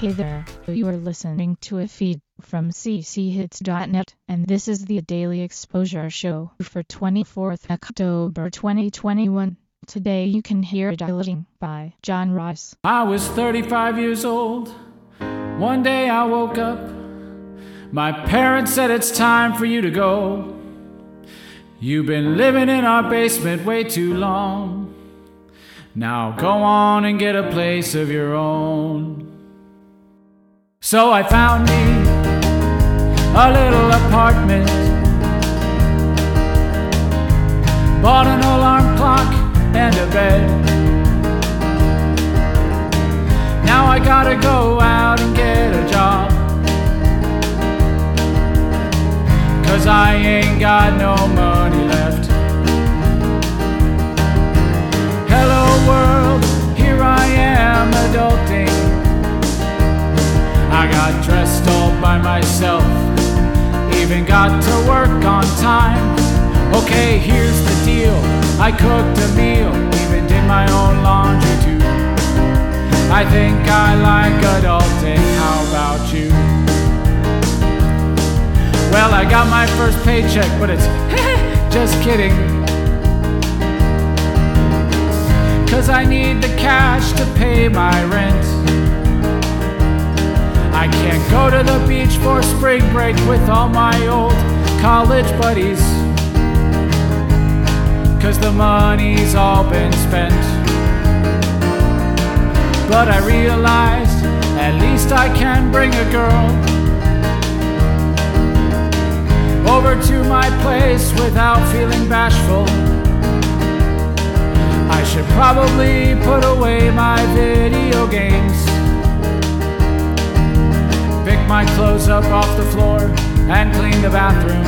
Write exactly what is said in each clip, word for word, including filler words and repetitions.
Hey there, you are listening to a feed from c c hits dot net, and this is the Daily Exposure Show for twenty-fourth October twenty twenty-one. Today you can hear Dilating by John Ross. I was thirty-five years old. One day I woke up. My parents said it's time for you to go. You've been living in our basement way too long. Now go on and get a place of your own. So I found me a little apartment, bought an alarm clock and a bed. Now I gotta go out and get a job, 'cause I ain't got no money left. Hello world, here I am adulting. I got dressed all by myself, even got to work on time. Okay, here's the deal, I cooked a meal, even did my own laundry too. I think I like adulting, how about you? Well, I got my first paycheck, but it's just kidding, 'cause I need the cash to pay my rent. I can't go to the beach for spring break with all my old college buddies, 'cause the money's all been spent. But I realized at least I can bring a girl over to my place without feeling bashful. I should probably put away my video games, pick my clothes up off the floor and clean the bathroom.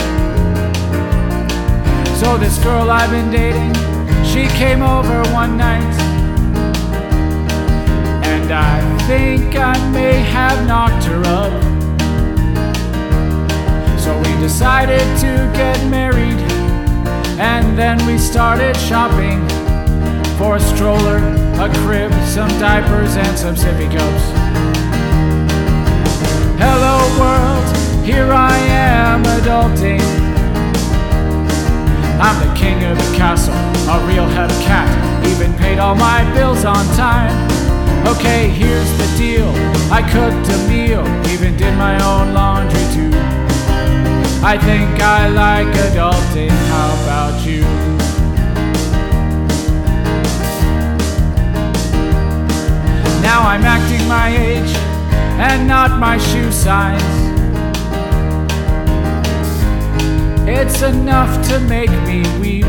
So this girl I've been dating, she came over one night, and I think I may have knocked her up. So we decided to get married, and then we started shopping for a stroller, a crib, some diapers, and some sippy cups. Hello world, here I am adulting. I'm the king of the castle, a real head of cat, even paid all my bills on time. Okay, here's the deal, I cooked a meal, even did my own laundry too. I think I like adulting, how about you? Now I'm acting my age and not my shoe size. It's enough to make me weep.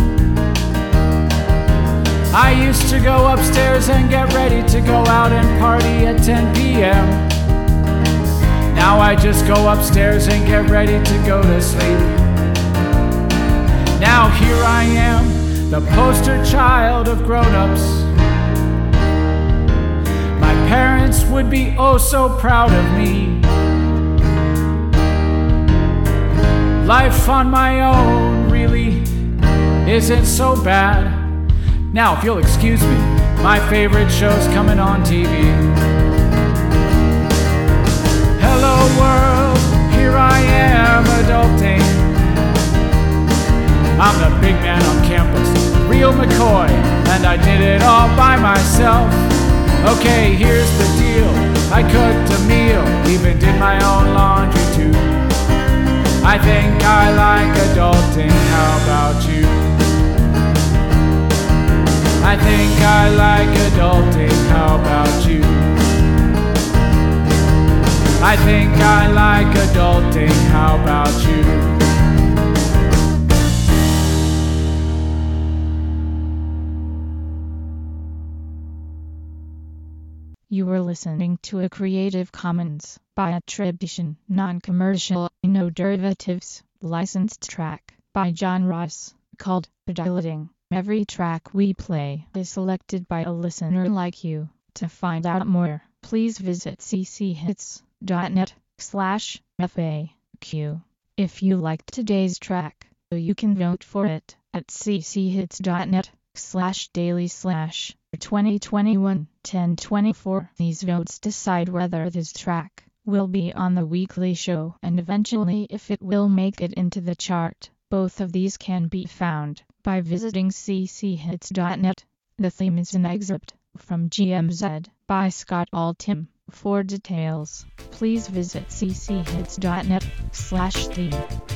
I used to go upstairs and get ready to go out and party at ten p.m. Now I just go upstairs and get ready to go to sleep. Now here I am, the poster child of grown-ups. My parents would be oh so proud of me. Life on my own really isn't so bad. Now, if you'll excuse me, my favorite show's coming on T V. Hello world, here I am adulting. I'm the big man on campus, real McCoy, and I did it all by myself. Okay, here's the deal, I cooked a meal, even did my own laundry too. I think I like adulting, how about you? I think I like adulting, how about you? I think I like adulting, how about you? You were listening to a Creative Commons by attribution, non-commercial, no derivatives, licensed track by John Ross, called Dilating. Every track we play is selected by a listener like you. To find out more, please visit c c hits dot net slash F A Q. If you liked today's track, you can vote for it at c c hits dot net slash daily slash twenty twenty-one ten twenty-four. These votes decide whether this track will be on the weekly show and eventually if it will make it into the chart. Both of these can be found by visiting c c hits dot net. The theme is an excerpt from G M Z by Scott Altham. For details, please visit c c hits dot net slash theme.